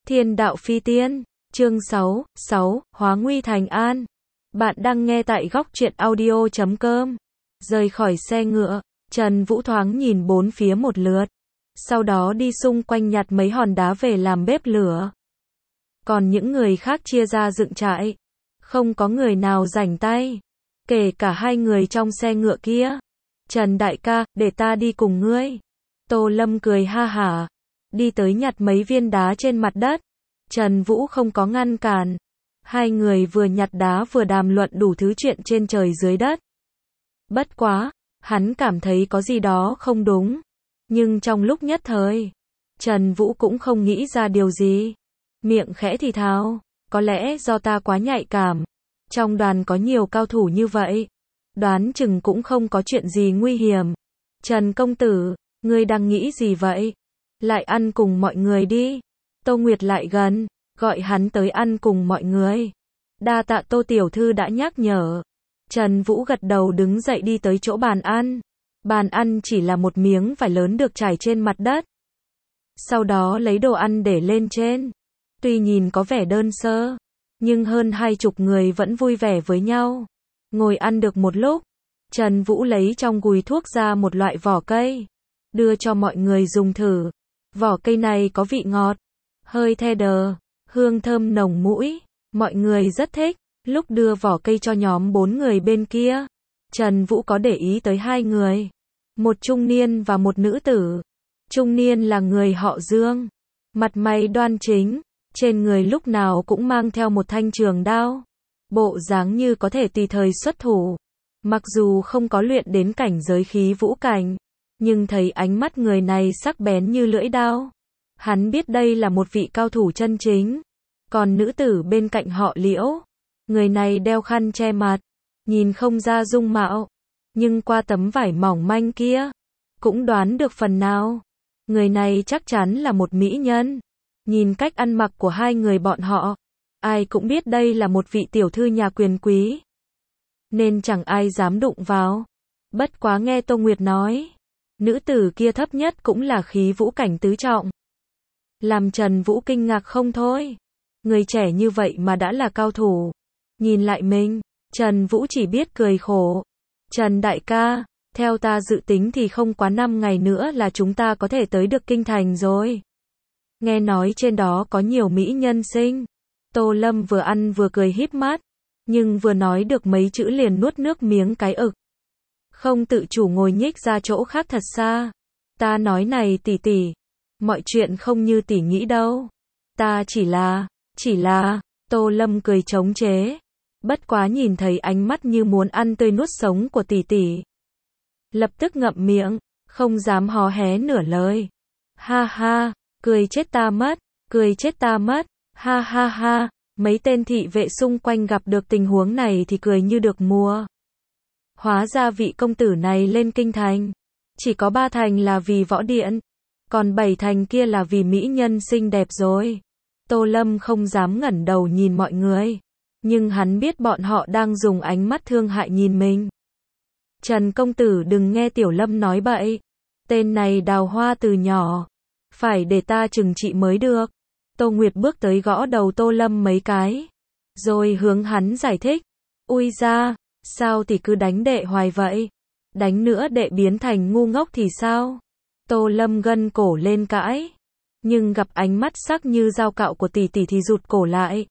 Thiên đạo phi tiên, chương 6, hóa nguy thành an. Bạn đang nghe tại góc truyện audio.com. Rời khỏi xe ngựa, Trần Vũ thoáng nhìn bốn phía một lượt. Sau đó đi xung quanh nhặt mấy hòn đá về làm bếp lửa. Còn những người khác chia ra dựng trại. Không có người nào rảnh tay. Kể cả hai người trong xe ngựa kia. Trần đại ca, để ta đi cùng ngươi. Tô Lâm cười ha hả. Đi tới nhặt mấy viên đá trên mặt đất. Trần Vũ không có ngăn cản. Hai người vừa nhặt đá vừa đàm luận đủ thứ chuyện trên trời dưới đất. Bất quá, hắn cảm thấy có gì đó không đúng. Nhưng trong lúc nhất thời, Trần Vũ cũng không nghĩ ra điều gì. Miệng khẽ thì thào, có lẽ do ta quá nhạy cảm. Trong đoàn có nhiều cao thủ như vậy. Đoán chừng cũng không có chuyện gì nguy hiểm. Trần công tử, ngươi đang nghĩ gì vậy? Lại ăn cùng mọi người đi. Tô Nguyệt lại gần, gọi hắn tới ăn cùng mọi người. Đa tạ Tô tiểu thư đã nhắc nhở. Trần Vũ gật đầu đứng dậy đi tới chỗ bàn ăn. Bàn ăn chỉ là một miếng vải lớn được trải trên mặt đất. Sau đó lấy đồ ăn để lên trên. Tuy nhìn có vẻ đơn sơ, nhưng hơn 20 người vẫn vui vẻ với nhau. Ngồi ăn được một lúc, Trần Vũ lấy trong gùi thuốc ra một loại vỏ cây, đưa cho mọi người dùng thử. Vỏ cây này có vị ngọt, hơi the đờ, hương thơm nồng mũi, mọi người rất thích. Lúc đưa vỏ cây cho nhóm 4 người bên kia, Trần Vũ có để ý tới hai người, một trung niên và một nữ tử. Trung niên là người họ Dương, mặt mày đoan chính, trên người lúc nào cũng mang theo một thanh trường đao, bộ dáng như có thể tùy thời xuất thủ. Mặc dù không có luyện đến cảnh giới khí vũ cảnh, nhưng thấy ánh mắt người này sắc bén như lưỡi đao, hắn biết đây là một vị cao thủ chân chính. Còn nữ tử bên cạnh họ Liễu, người này đeo khăn che mặt, nhìn không ra dung mạo, nhưng qua tấm vải mỏng manh kia, cũng đoán được phần nào. Người này chắc chắn là một mỹ nhân. Nhìn cách ăn mặc của hai người bọn họ, ai cũng biết đây là một vị tiểu thư nhà quyền quý, nên chẳng ai dám đụng vào. Bất quá nghe Tô Nguyệt nói, nữ tử kia thấp nhất cũng là khí vũ cảnh tứ trọng. Làm Trần Vũ kinh ngạc không thôi. Người trẻ như vậy mà đã là cao thủ. Nhìn lại mình, Trần Vũ chỉ biết cười khổ. Trần đại ca, theo ta dự tính thì không quá 5 ngày nữa là chúng ta có thể tới được kinh thành rồi. Nghe nói trên đó có nhiều mỹ nhân xinh. Tô Lâm vừa ăn vừa cười híp mắt, nhưng vừa nói được mấy chữ liền nuốt nước miếng cái ực. Không tự chủ ngồi nhích ra chỗ khác thật xa. Ta nói này tỷ tỷ, mọi chuyện không như tỷ nghĩ đâu. Ta chỉ là, Tô Lâm cười chống chế. Bất quá nhìn thấy ánh mắt như muốn ăn tươi nuốt sống của tỷ tỷ, lập tức ngậm miệng, không dám hó hé nửa lời. Ha ha, cười chết ta mất, cười chết ta mất, ha ha ha. Mấy tên thị vệ xung quanh gặp được tình huống này thì cười như được mùa. Hóa ra vị công tử này lên kinh thành, chỉ có 3 thành là vì võ điện, còn 7 thành kia là vì mỹ nhân xinh đẹp rồi. Tô Lâm không dám ngẩng đầu nhìn mọi người, nhưng hắn biết bọn họ đang dùng ánh mắt thương hại nhìn mình. Trần công tử đừng nghe Tiểu Lâm nói bậy, tên này đào hoa từ nhỏ, phải để ta trừng trị mới được. Tô Nguyệt bước tới gõ đầu Tô Lâm mấy cái, rồi hướng hắn giải thích. Ui da, sao thì cứ đánh đệ hoài vậy? Đánh nữa đệ biến thành ngu ngốc thì sao? Tô Lâm gân cổ lên cãi, nhưng gặp ánh mắt sắc như dao cạo của tỷ tỷ thì rụt cổ lại.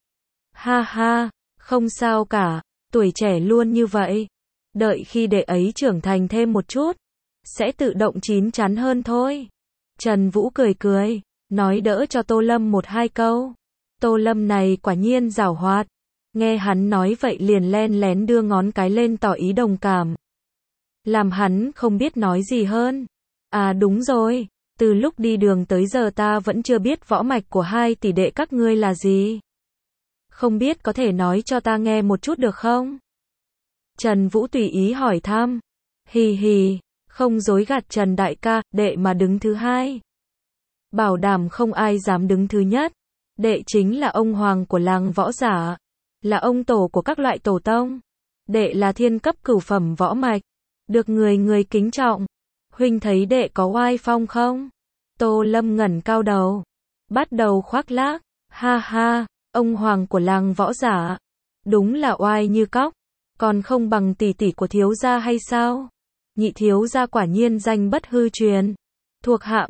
Ha ha, không sao cả, tuổi trẻ luôn như vậy. Đợi khi đệ ấy trưởng thành thêm một chút, sẽ tự động chín chắn hơn thôi. Trần Vũ cười cười, nói đỡ cho Tô Lâm 1-2 câu. Tô Lâm này quả nhiên giảo hoạt. Nghe hắn nói vậy liền len lén đưa ngón cái lên tỏ ý đồng cảm. Làm hắn không biết nói gì hơn. À đúng rồi, từ lúc đi đường tới giờ ta vẫn chưa biết võ mạch của hai tỷ đệ các ngươi là gì. Không biết có thể nói cho ta nghe một chút được không? Trần Vũ tùy ý hỏi thăm. Hì hì, không dối gạt Trần đại ca, đệ mà đứng thứ 2. Bảo đảm không ai dám đứng thứ nhất. Đệ chính là ông hoàng của làng võ giả, là ông tổ của các loại tổ tông. Đệ là thiên cấp cửu phẩm võ mạch, được người người kính trọng. Huynh thấy đệ có oai phong không? Tô Lâm ngẩng cao đầu, bắt đầu khoác lác. Ha ha, ông hoàng của làng võ giả. Đúng là oai như cóc. Còn không bằng tỷ tỷ của thiếu gia hay sao? Nhị thiếu gia quả nhiên danh bất hư truyền. Thuộc hạ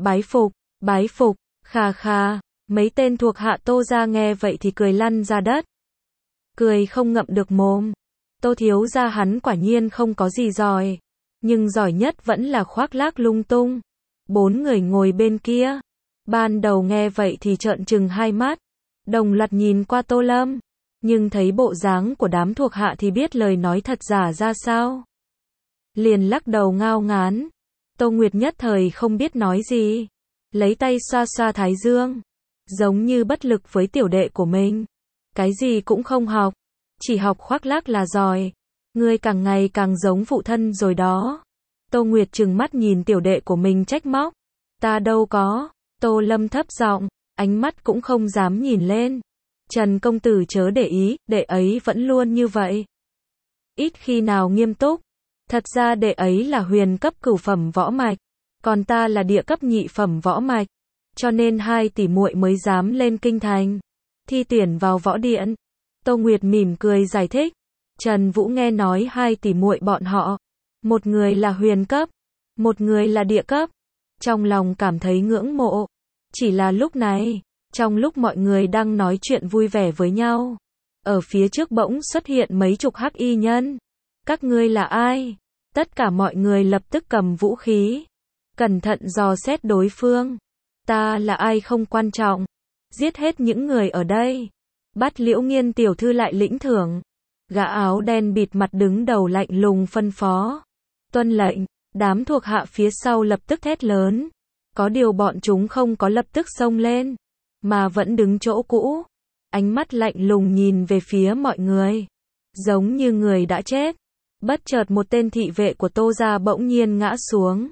bái phục, kha kha. Mấy tên thuộc hạ Tô gia nghe vậy thì cười lăn ra đất. Cười không ngậm được mồm. Tô thiếu gia hắn quả nhiên không có gì giỏi. Nhưng giỏi nhất vẫn là khoác lác lung tung. 4 người ngồi bên kia. Ban đầu nghe vậy thì trợn trừng hai mắt. Đồng loạt nhìn qua Tô Lâm. Nhưng thấy bộ dáng của đám thuộc hạ thì biết lời nói thật giả ra sao. Liền lắc đầu ngao ngán. Tô Nguyệt nhất thời không biết nói gì. Lấy tay xoa xoa thái dương. Giống như bất lực với tiểu đệ của mình. Cái gì cũng không học. Chỉ học khoác lác là giỏi. Ngươi càng ngày càng giống phụ thân rồi đó. Tô Nguyệt trừng mắt nhìn tiểu đệ của mình trách móc. Ta đâu có. Tô Lâm thấp giọng, ánh mắt cũng không dám nhìn lên. Trần công tử chớ để ý, đệ ấy vẫn luôn như vậy. Ít khi nào nghiêm túc. Thật ra đệ ấy là huyền cấp cửu phẩm võ mạch. Còn ta là địa cấp nhị phẩm võ mạch. Cho nên hai tỷ muội mới dám lên kinh thành. Thi tuyển vào võ điện. Tô Nguyệt mỉm cười giải thích. Trần Vũ nghe nói hai tỷ muội bọn họ. Một người là huyền cấp. Một người là địa cấp. Trong lòng cảm thấy ngưỡng mộ. Chỉ là lúc này, trong lúc mọi người đang nói chuyện vui vẻ với nhau, ở phía trước bỗng xuất hiện mấy chục hắc y nhân. Các ngươi là ai? Tất cả mọi người lập tức cầm vũ khí. Cẩn thận dò xét đối phương. Ta là ai không quan trọng. Giết hết những người ở đây. Bắt Liễu Nghiên tiểu thư lại lĩnh thưởng. Gã áo đen bịt mặt đứng đầu lạnh lùng phân phó. Tuân lệnh, đám thuộc hạ phía sau lập tức thét lớn. Có điều bọn chúng không có lập tức xông lên, mà vẫn đứng chỗ cũ. Ánh mắt lạnh lùng nhìn về phía mọi người. Giống như người đã chết. Bất chợt một tên thị vệ của Tô gia bỗng nhiên ngã xuống.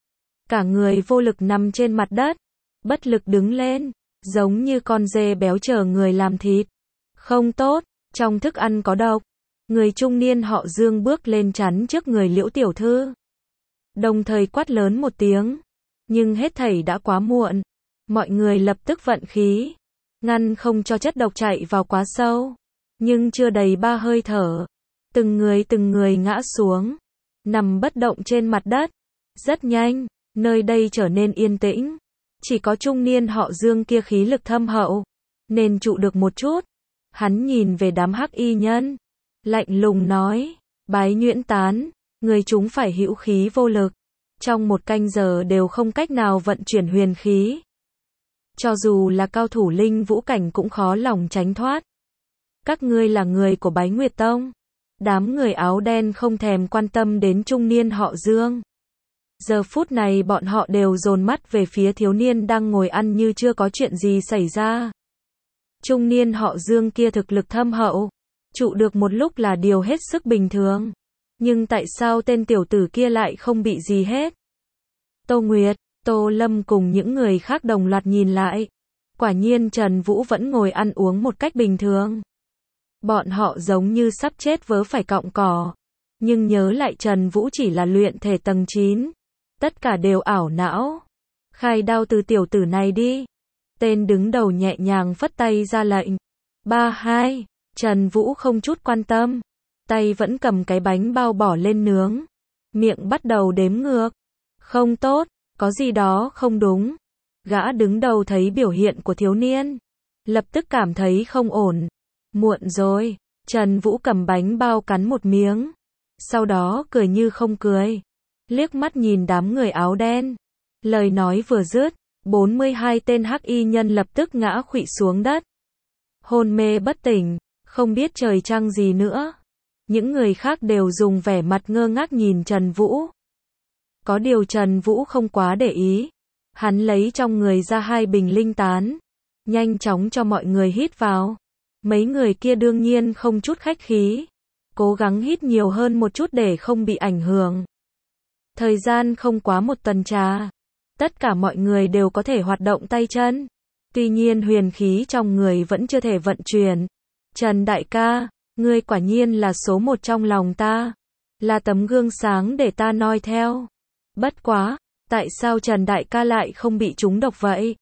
Cả người vô lực nằm trên mặt đất. Bất lực đứng lên. Giống như con dê béo chờ người làm thịt. Không tốt, trong thức ăn có độc. Người trung niên họ Dương bước lên chắn trước người Liễu tiểu thư. Đồng thời quát lớn một tiếng. Nhưng hết thảy đã quá muộn. Mọi người lập tức vận khí. Ngăn không cho chất độc chạy vào quá sâu. Nhưng chưa đầy 3 hơi thở. Từng người ngã xuống. Nằm bất động trên mặt đất. Rất nhanh, nơi đây trở nên yên tĩnh. Chỉ có trung niên họ Dương kia khí lực thâm hậu. Nên trụ được một chút. Hắn nhìn về đám hắc y nhân. Lạnh lùng nói. Bái Nhuyễn Tán. Người chúng phải hữu khí vô lực. Trong 1 canh giờ đều không cách nào vận chuyển huyền khí. Cho dù là cao thủ linh vũ cảnh cũng khó lòng tránh thoát. Các ngươi là người của Bái Nguyệt Tông. Đám người áo đen không thèm quan tâm đến trung niên họ Dương. Giờ phút này bọn họ đều dồn mắt về phía thiếu niên đang ngồi ăn như chưa có chuyện gì xảy ra. Trung niên họ Dương kia thực lực thâm hậu. Trụ được một lúc là điều hết sức bình thường. Nhưng tại sao tên tiểu tử kia lại không bị gì hết? Tô Nguyệt, Tô Lâm cùng những người khác đồng loạt nhìn lại. Quả nhiên Trần Vũ vẫn ngồi ăn uống một cách bình thường. Bọn họ giống như sắp chết vớ phải cọng cỏ. Nhưng nhớ lại Trần Vũ chỉ là luyện thể tầng 9. Tất cả đều ảo não. Khai đao từ tiểu tử này đi. Tên đứng đầu nhẹ nhàng phất tay ra lệnh. 3, 2, Trần Vũ không chút quan tâm. Tay vẫn cầm cái bánh bao bỏ lên nướng. Miệng bắt đầu đếm ngược. Không tốt, có gì đó không đúng. Gã đứng đầu thấy biểu hiện của thiếu niên. Lập tức cảm thấy không ổn. Muộn rồi. Trần Vũ cầm bánh bao cắn một miếng. Sau đó cười như không cười. Liếc mắt nhìn đám người áo đen. Lời nói vừa dứt, 42 tên hắc y nhân lập tức ngã khuỵu xuống đất. Hôn mê bất tỉnh, không biết trời trăng gì nữa. Những người khác đều dùng vẻ mặt ngơ ngác nhìn Trần Vũ. Có điều Trần Vũ không quá để ý. Hắn lấy trong người ra 2 bình linh tán. Nhanh chóng cho mọi người hít vào. Mấy người kia đương nhiên không chút khách khí. Cố gắng hít nhiều hơn một chút để không bị ảnh hưởng. Thời gian không quá 1 tuần trà. Tất cả mọi người đều có thể hoạt động tay chân. Tuy nhiên huyền khí trong người vẫn chưa thể vận chuyển. Trần đại ca, ngươi quả nhiên là số 1 trong lòng ta. Là tấm gương sáng để ta noi theo. Bất quá, tại sao Trần đại ca lại không bị trúng độc vậy?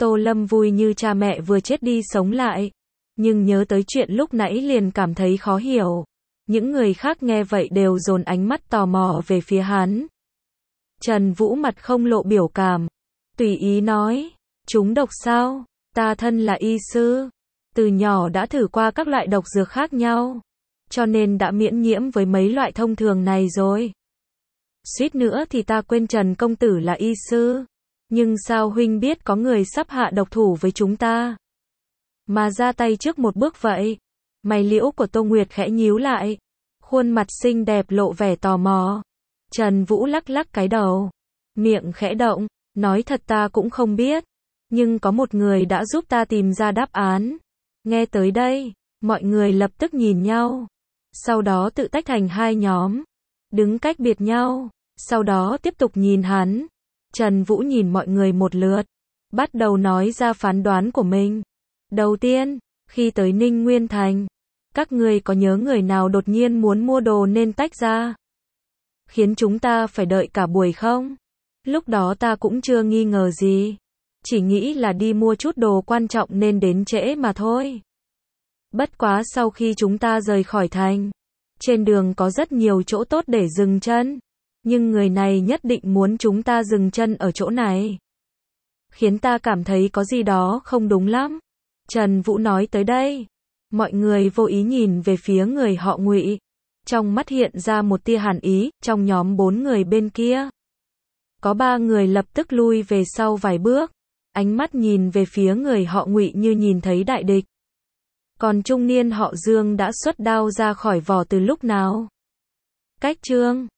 Tô Lâm vui như cha mẹ vừa chết đi sống lại, nhưng nhớ tới chuyện lúc nãy liền cảm thấy khó hiểu. Những người khác nghe vậy đều dồn ánh mắt tò mò về phía hắn. Trần Vũ mặt không lộ biểu cảm, tùy ý nói, chúng độc sao? Ta thân là y sư, từ nhỏ đã thử qua các loại độc dược khác nhau, cho nên đã miễn nhiễm với mấy loại thông thường này rồi. Suýt nữa thì ta quên Trần công tử là y sư, nhưng sao huynh biết có người sắp hạ độc thủ với chúng ta, mà ra tay trước một bước vậy? Mày liễu của Tô Nguyệt khẽ nhíu lại, khuôn mặt xinh đẹp lộ vẻ tò mò. Trần Vũ lắc lắc cái đầu, miệng khẽ động, nói thật ta cũng không biết, nhưng có một người đã giúp ta tìm ra đáp án. Nghe tới đây, mọi người lập tức nhìn nhau, sau đó tự tách thành hai nhóm, đứng cách biệt nhau, sau đó tiếp tục nhìn hắn. Trần Vũ nhìn mọi người một lượt, bắt đầu nói ra phán đoán của mình. Đầu tiên, khi tới Ninh Nguyên Thành, các người có nhớ người nào đột nhiên muốn mua đồ nên tách ra, khiến chúng ta phải đợi cả buổi không? Lúc đó ta cũng chưa nghi ngờ gì, chỉ nghĩ là đi mua chút đồ quan trọng nên đến trễ mà thôi. Bất quá sau khi chúng ta rời khỏi thành, trên đường có rất nhiều chỗ tốt để dừng chân, nhưng người này nhất định muốn chúng ta dừng chân ở chỗ này, khiến ta cảm thấy có gì đó không đúng lắm. Trần Vũ nói tới đây, mọi người vô ý nhìn về phía người họ Ngụy, trong mắt hiện ra một tia hàn ý. Trong nhóm 4 người bên kia, có 3 người lập tức lui về sau vài bước, ánh mắt nhìn về phía người họ Ngụy như nhìn thấy đại địch. Còn trung niên họ Dương đã xuất đao ra khỏi vỏ từ lúc nào. Cách chương